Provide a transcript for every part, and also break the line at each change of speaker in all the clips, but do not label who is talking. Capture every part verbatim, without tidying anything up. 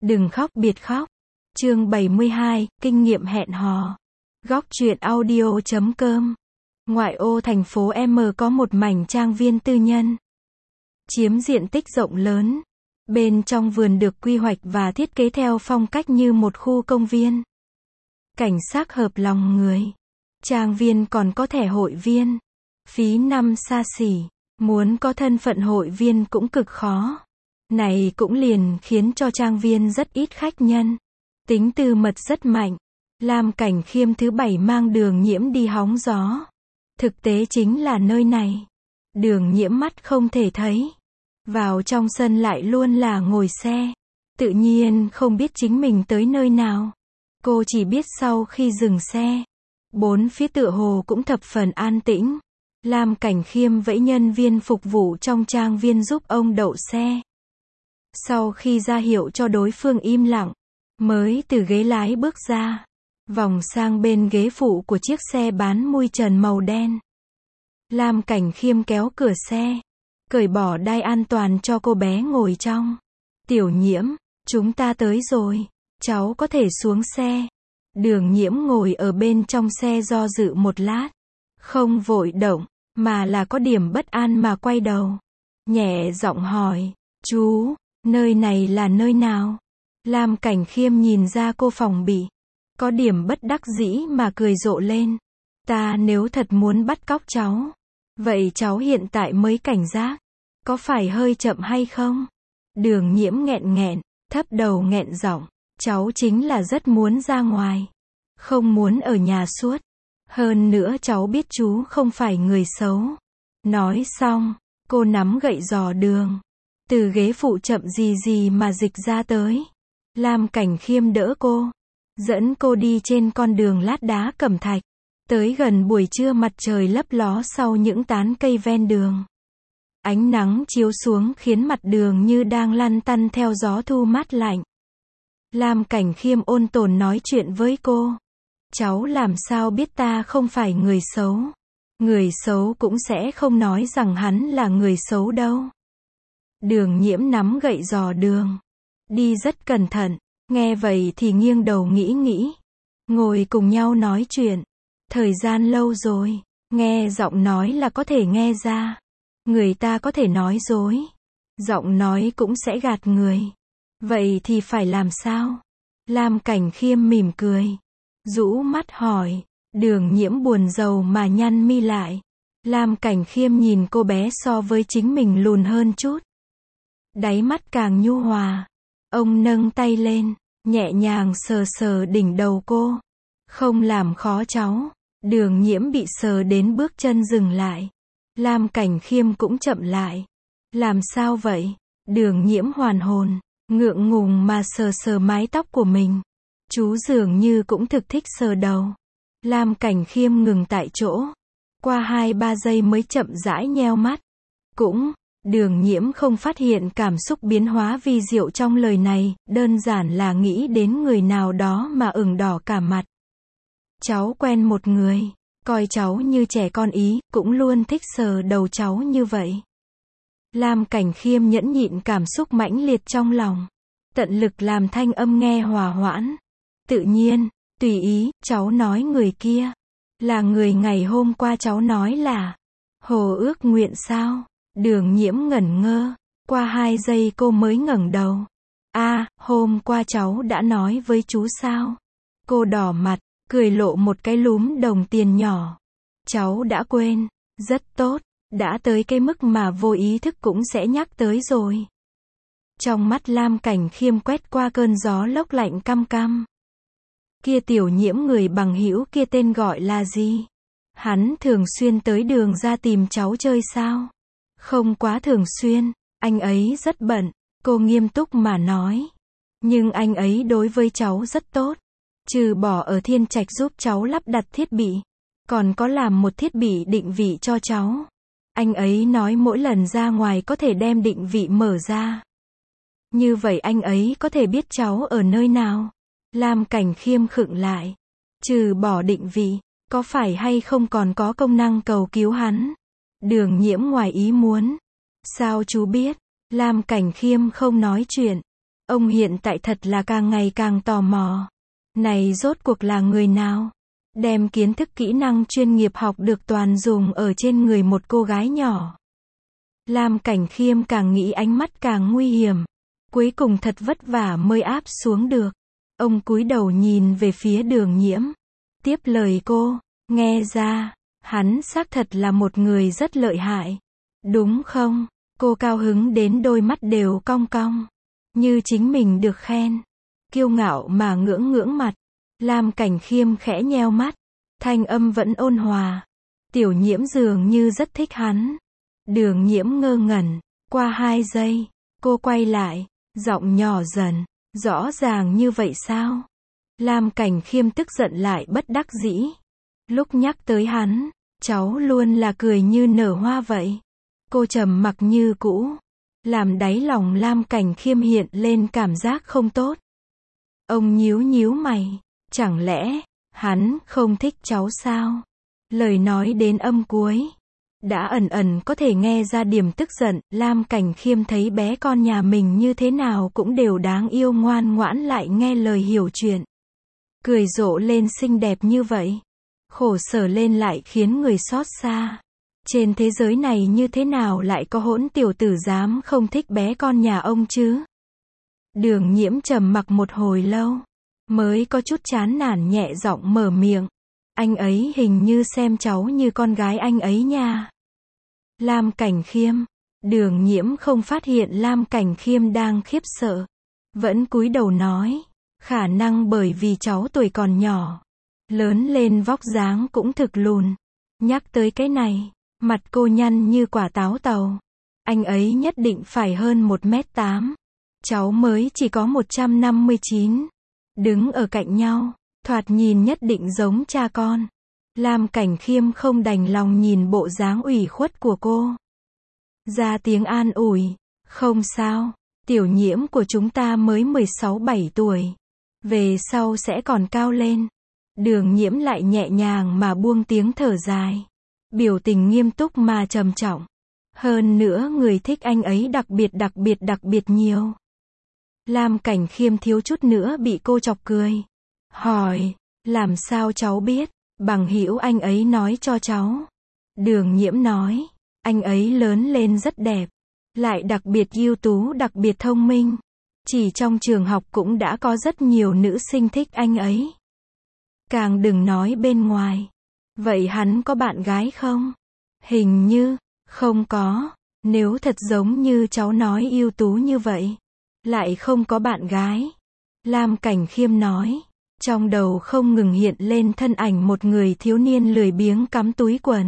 Đừng khóc biệt khóc. Chương bảy mươi hai, kinh nghiệm hẹn hò. Góc truyện audio chấm com. Ngoại ô thành phố M có một mảnh trang viên tư nhân. Chiếm diện tích rộng lớn. Bên trong vườn được quy hoạch và thiết kế theo phong cách như một khu công viên. Cảnh sắc hợp lòng người. Trang viên còn có thẻ hội viên. Phí năm xa xỉ. Muốn có thân phận hội viên cũng cực khó. Này cũng liền khiến cho trang viên rất ít khách nhân. Tính tư mật rất mạnh. Lam Cảnh Khiêm thứ bảy mang Đường Nhiễm đi hóng gió. Thực tế chính là nơi này. Đường Nhiễm mắt không thể thấy. Vào trong sân lại luôn là ngồi xe. Tự nhiên không biết chính mình tới nơi nào. Cô chỉ biết sau khi dừng xe. Bốn phía tựa hồ cũng thập phần an tĩnh. Lam Cảnh Khiêm vẫy nhân viên phục vụ trong trang viên giúp ông đậu xe. Sau khi ra hiệu cho đối phương im lặng, mới từ ghế lái bước ra, vòng sang bên ghế phụ của chiếc xe bán mui trần màu đen. Lam Cảnh Khiêm kéo cửa xe, cởi bỏ đai an toàn cho cô bé ngồi trong. Tiểu Nhiễm, chúng ta tới rồi, cháu có thể xuống xe. Đường Nhiễm ngồi ở bên trong xe do dự một lát, không vội động, mà là có điểm bất an mà quay đầu. Nhẹ giọng hỏi, chú, nơi này là nơi nào? Lam Cảnh Khiêm nhìn ra cô phòng bị. Có điểm bất đắc dĩ mà cười rộ lên. Ta nếu thật muốn bắt cóc cháu. Vậy cháu hiện tại mới cảnh giác. Có phải hơi chậm hay không? Đường Nhiễm nghẹn nghẹn, thấp đầu nghẹn giọng. Cháu chính là rất muốn ra ngoài. Không muốn ở nhà suốt. Hơn nữa cháu biết chú không phải người xấu. Nói xong, cô nắm gậy dò đường. Từ ghế phụ chậm gì gì mà dịch ra tới. Lam Cảnh Khiêm đỡ cô. Dẫn cô đi trên con đường lát đá cẩm thạch. Tới gần buổi trưa mặt trời lấp ló sau những tán cây ven đường. Ánh nắng chiếu xuống khiến mặt đường như đang lăn tăn theo gió thu mát lạnh. Lam Cảnh Khiêm ôn tồn nói chuyện với cô. Cháu làm sao biết ta không phải người xấu. Người xấu cũng sẽ không nói rằng hắn là người xấu đâu. Đường Nhiễm nắm gậy dò đường. Đi rất cẩn thận. Nghe vậy thì nghiêng đầu nghĩ nghĩ. Ngồi cùng nhau nói chuyện. Thời gian lâu rồi. Nghe giọng nói là có thể nghe ra. Người ta có thể nói dối. Giọng nói cũng sẽ gạt người. Vậy thì phải làm sao? Lam Cảnh Khiêm mỉm cười. Rũ mắt hỏi. Đường Nhiễm buồn rầu mà nhăn mi lại. Lam Cảnh Khiêm nhìn cô bé so với chính mình lùn hơn chút. Đáy mắt càng nhu hòa. Ông nâng tay lên, nhẹ nhàng sờ sờ đỉnh đầu cô. Không làm khó cháu. Đường Nhiễm bị sờ đến bước chân dừng lại. Lam Cảnh Khiêm cũng chậm lại. Làm sao vậy? Đường Nhiễm hoàn hồn, ngượng ngùng mà sờ sờ mái tóc của mình. Chú dường như cũng thực thích sờ đầu. Lam Cảnh Khiêm ngừng tại chỗ. Qua hai ba giây mới chậm rãi nheo mắt. Cũng, Đường Nhiễm không phát hiện cảm xúc biến hóa vi diệu trong lời này, đơn giản là nghĩ đến người nào đó mà ửng đỏ cả mặt. Cháu quen một người, coi cháu như trẻ con ý, cũng luôn thích sờ đầu cháu như vậy. Lam Cảnh Khiêm nhẫn nhịn cảm xúc mãnh liệt trong lòng. Tận lực làm thanh âm nghe hòa hoãn. Tự nhiên, tùy ý, cháu nói người kia. Là người ngày hôm qua cháu nói là Hồ Ước Nguyện sao? Đường Nhiễm ngẩn ngơ. Qua hai giây cô mới ngẩng đầu. A, à, hôm qua cháu đã nói với chú sao? Cô đỏ mặt, cười lộ một cái lúm đồng tiền nhỏ. Cháu đã quên. Rất tốt. Đã tới cái mức mà vô ý thức cũng sẽ nhắc tới rồi. Trong mắt Lam Cảnh Khiêm quét qua cơn gió lốc lạnh căm căm. Kia Tiểu Nhiễm người bằng hữu kia tên gọi là gì? Hắn thường xuyên tới đường ra tìm cháu chơi sao? Không quá thường xuyên, anh ấy rất bận, cô nghiêm túc mà nói. Nhưng anh ấy đối với cháu rất tốt. Trừ bỏ ở Thiên Trạch giúp cháu lắp đặt thiết bị, còn có làm một thiết bị định vị cho cháu. Anh ấy nói mỗi lần ra ngoài có thể đem định vị mở ra. Như vậy anh ấy có thể biết cháu ở nơi nào. Lam Cảnh Khiêm khựng lại. Trừ bỏ định vị, có phải hay không còn có công năng cầu cứu hắn? Đường Nhiễm ngoài ý muốn. Sao chú biết? Lam Cảnh Khiêm không nói chuyện. Ông hiện tại thật là càng ngày càng tò mò. Này rốt cuộc là người nào? Đem kiến thức kỹ năng chuyên nghiệp học được toàn dùng ở trên người một cô gái nhỏ. Lam Cảnh Khiêm càng nghĩ ánh mắt càng nguy hiểm. Cuối cùng thật vất vả mới áp xuống được. Ông cúi đầu nhìn về phía Đường Nhiễm. Tiếp lời cô, nghe ra, hắn xác thật là một người rất lợi hại. Đúng không? Cô cao hứng đến đôi mắt đều cong cong. Như chính mình được khen. Kiêu ngạo mà ngưỡng ngưỡng mặt. Lam Cảnh Khiêm khẽ nheo mắt. Thanh âm vẫn ôn hòa. Tiểu Nhiễm dường như rất thích hắn. Đường Nhiễm ngơ ngẩn. Qua hai giây, cô quay lại. Giọng nhỏ dần. Rõ ràng như vậy sao? Lam Cảnh Khiêm tức giận lại bất đắc dĩ. Lúc nhắc tới hắn, cháu luôn là cười như nở hoa vậy. Cô trầm mặc như cũ. Làm đáy lòng Lam Cảnh Khiêm hiện lên cảm giác không tốt. Ông nhíu nhíu mày. Chẳng lẽ, hắn không thích cháu sao? Lời nói đến âm cuối. Đã ẩn ẩn có thể nghe ra điểm tức giận. Lam Cảnh Khiêm thấy bé con nhà mình như thế nào cũng đều đáng yêu ngoan ngoãn lại nghe lời hiểu chuyện. Cười rộ lên xinh đẹp như vậy. Khổ sở lên lại khiến người xót xa. Trên thế giới này như thế nào lại có hỗn tiểu tử dám không thích bé con nhà ông chứ? Đường Nhiễm trầm mặc một hồi lâu. Mới có chút chán nản nhẹ giọng mở miệng. Anh ấy hình như xem cháu như con gái anh ấy nha. Lam Cảnh Khiêm. Đường Nhiễm không phát hiện Lam Cảnh Khiêm đang khiếp sợ. Vẫn cúi đầu nói. Khả năng bởi vì cháu tuổi còn nhỏ. Lớn lên vóc dáng cũng thực lùn. Nhắc tới cái này. Mặt cô nhăn như quả táo tàu. Anh ấy nhất định phải hơn một mét tám. Cháu mới chỉ có một trăm năm mươi chín. Đứng ở cạnh nhau. Thoạt nhìn nhất định giống cha con. Lam Cảnh Khiêm không đành lòng nhìn bộ dáng ủy khuất của cô. Ra tiếng an ủi. Không sao. Tiểu Nhiễm của chúng ta mới mười sáu bảy tuổi. Về sau sẽ còn cao lên. Đường Nhiễm lại nhẹ nhàng mà buông tiếng thở dài. Biểu tình nghiêm túc mà trầm trọng. Hơn nữa người thích anh ấy đặc biệt đặc biệt đặc biệt nhiều. Lam Cảnh Khiêm thiếu chút nữa bị cô chọc cười. Hỏi, làm sao cháu biết? Bằng hữu anh ấy nói cho cháu. Đường Nhiễm nói, anh ấy lớn lên rất đẹp. Lại đặc biệt ưu tú đặc biệt thông minh. Chỉ trong trường học cũng đã có rất nhiều nữ sinh thích anh ấy. Càng đừng nói bên ngoài. Vậy hắn có bạn gái không? Hình như, không có. Nếu thật giống như cháu nói ưu tú như vậy. Lại không có bạn gái. Lam Cảnh Khiêm nói. Trong đầu không ngừng hiện lên thân ảnh một người thiếu niên lười biếng cắm túi quần.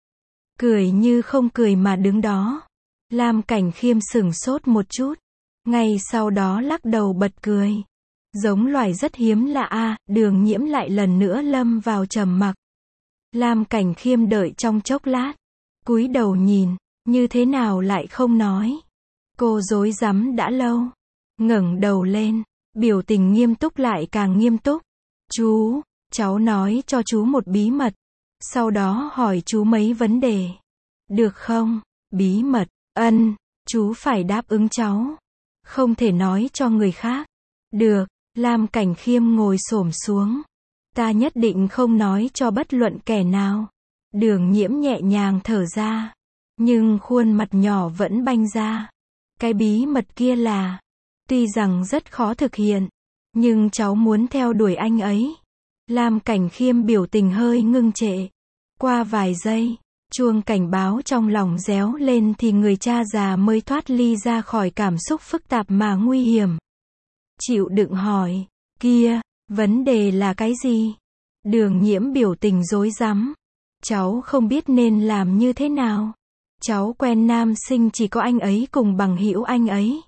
Cười như không cười mà đứng đó. Lam Cảnh Khiêm sửng sốt một chút. Ngay sau đó lắc đầu bật cười. Giống loài rất hiếm lạ a. Đường Nhiễm lại lần nữa lâm vào trầm mặc. Lam Cảnh Khiêm đợi trong chốc lát. Cúi đầu nhìn. Như thế nào lại không nói. Cô rối rắm đã lâu. Ngẩng đầu lên. Biểu tình nghiêm túc lại càng nghiêm túc. Chú, cháu nói cho chú một bí mật. Sau đó hỏi chú mấy vấn đề. Được không? Bí mật, ân, chú phải đáp ứng cháu. Không thể nói cho người khác. Được, Lam Cảnh Khiêm ngồi xổm xuống. Ta nhất định không nói cho bất luận kẻ nào. Đường Nhiễm nhẹ nhàng thở ra. Nhưng khuôn mặt nhỏ vẫn banh ra. Cái bí mật kia là, tuy rằng rất khó thực hiện, nhưng cháu muốn theo đuổi anh ấy. Lam Cảnh Khiêm biểu tình hơi ngưng trệ. Qua vài giây, chuông cảnh báo trong lòng réo lên thì người cha già mới thoát ly ra khỏi cảm xúc phức tạp mà nguy hiểm. Chịu đựng hỏi, kia, vấn đề là cái gì? Đường Nhiễm biểu tình rối rắm. Cháu không biết nên làm như thế nào. Cháu quen nam sinh chỉ có anh ấy cùng bằng hữu anh ấy.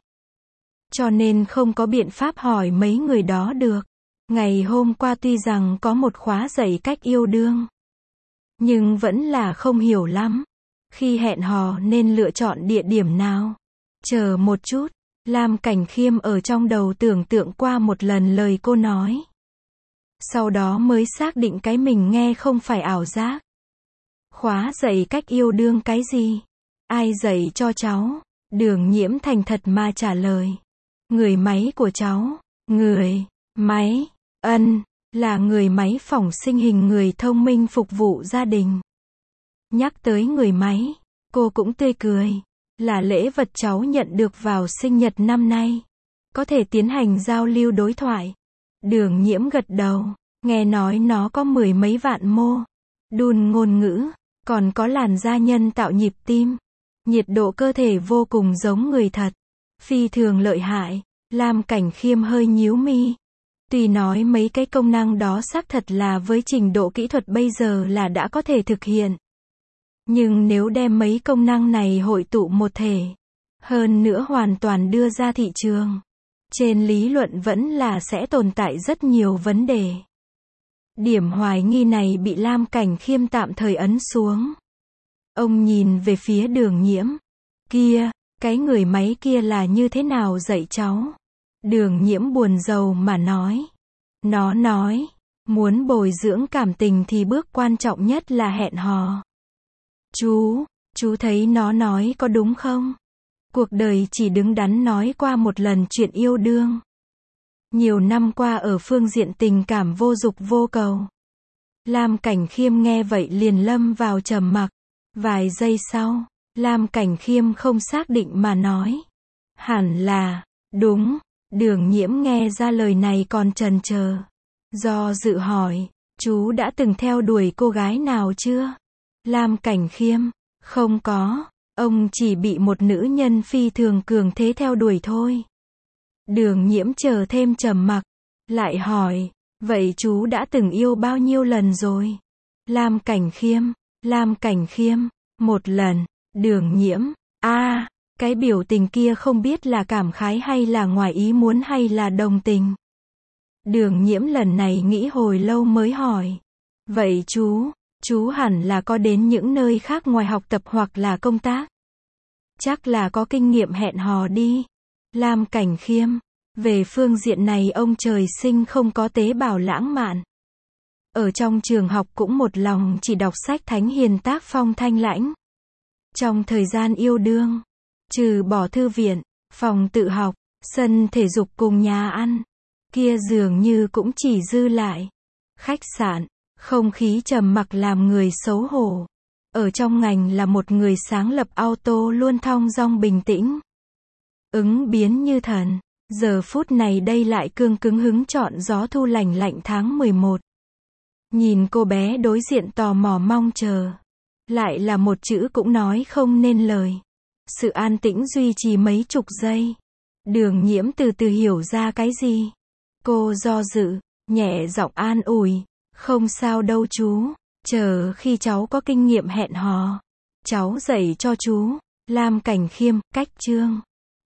Cho nên không có biện pháp hỏi mấy người đó được. Ngày hôm qua tuy rằng có một khóa dạy cách yêu đương, nhưng vẫn là không hiểu lắm. Khi hẹn hò nên lựa chọn địa điểm nào? Chờ một chút, Lam Cảnh Khiêm ở trong đầu tưởng tượng qua một lần lời cô nói. Sau đó mới xác định cái mình nghe không phải ảo giác. Khóa dạy cách yêu đương cái gì? Ai dạy cho cháu? Đường Nhiễm thành thật mà trả lời. Người máy của cháu, người, máy, ân, là người máy phỏng sinh hình người thông minh phục vụ gia đình. Nhắc tới người máy, cô cũng tươi cười. Là lễ vật cháu nhận được vào sinh nhật năm nay. Có thể tiến hành giao lưu đối thoại. Đường Nhiễm gật đầu. Nghe nói nó có mười mấy vạn mô đun ngôn ngữ, còn có làn da nhân tạo nhịp tim. Nhiệt độ cơ thể vô cùng giống người thật. Phi thường lợi hại. Lam Cảnh Khiêm hơi nhíu mi. Tuy nói mấy cái công năng đó xác thật là với trình độ kỹ thuật bây giờ là đã có thể thực hiện. Nhưng nếu đem mấy công năng này hội tụ một thể, hơn nữa hoàn toàn đưa ra thị trường, trên lý luận vẫn là sẽ tồn tại rất nhiều vấn đề. Điểm hoài nghi này bị Lam Cảnh Khiêm tạm thời ấn xuống. Ông nhìn về phía Đường Nhiễm. Kia, cái người máy kia là như thế nào dạy cháu? Đường Nhiễm buồn rầu mà nói. Nó nói, muốn bồi dưỡng cảm tình thì bước quan trọng nhất là hẹn hò. Chú, chú thấy nó nói có đúng không? Cuộc đời chỉ đứng đắn nói qua một lần chuyện yêu đương. Nhiều năm qua ở phương diện tình cảm vô dục vô cầu. Lam Cảnh Khiêm nghe vậy liền lâm vào trầm mặc. Vài giây sau, Lam Cảnh Khiêm không xác định mà nói. Hẳn là, đúng. Đường Nhiễm nghe ra lời này còn chần chờ. Do dự hỏi, chú đã từng theo đuổi cô gái nào chưa? Lam Cảnh Khiêm, không có, ông chỉ bị một nữ nhân phi thường cường thế theo đuổi thôi. Đường Nhiễm chờ thêm trầm mặc, lại hỏi, vậy chú đã từng yêu bao nhiêu lần rồi? Lam Cảnh Khiêm, Lam Cảnh Khiêm, một lần. Đường Nhiễm, a, à, cái biểu tình kia không biết là cảm khái hay là ngoài ý muốn hay là đồng tình. Đường Nhiễm lần này nghĩ hồi lâu mới hỏi, vậy chú, chú hẳn là có đến những nơi khác ngoài học tập hoặc là công tác. Chắc là có kinh nghiệm hẹn hò đi. Lam Cảnh Khiêm, về phương diện này ông trời sinh không có tế bào lãng mạn. Ở trong trường học cũng một lòng chỉ đọc sách thánh hiền tác phong thanh lãnh. Trong thời gian yêu đương, trừ bỏ thư viện, phòng tự học, sân thể dục cùng nhà ăn, kia dường như cũng chỉ dư lại khách sạn. Không khí trầm mặc làm người xấu hổ. Ở trong ngành là một người sáng lập auto luôn thong dong bình tĩnh. Ứng biến như thần. Giờ phút này đây lại cương cứng hứng chọn gió thu lành lạnh tháng mười một. Nhìn cô bé đối diện tò mò mong chờ. Lại là một chữ cũng nói không nên lời. Sự an tĩnh duy trì mấy chục giây. Đường Nhiễm từ từ hiểu ra cái gì. Cô do dự, nhẹ giọng an ủi. Không sao đâu chú, chờ khi cháu có kinh nghiệm hẹn hò, cháu dạy cho chú. Lam Cảnh Khiêm, cách chương.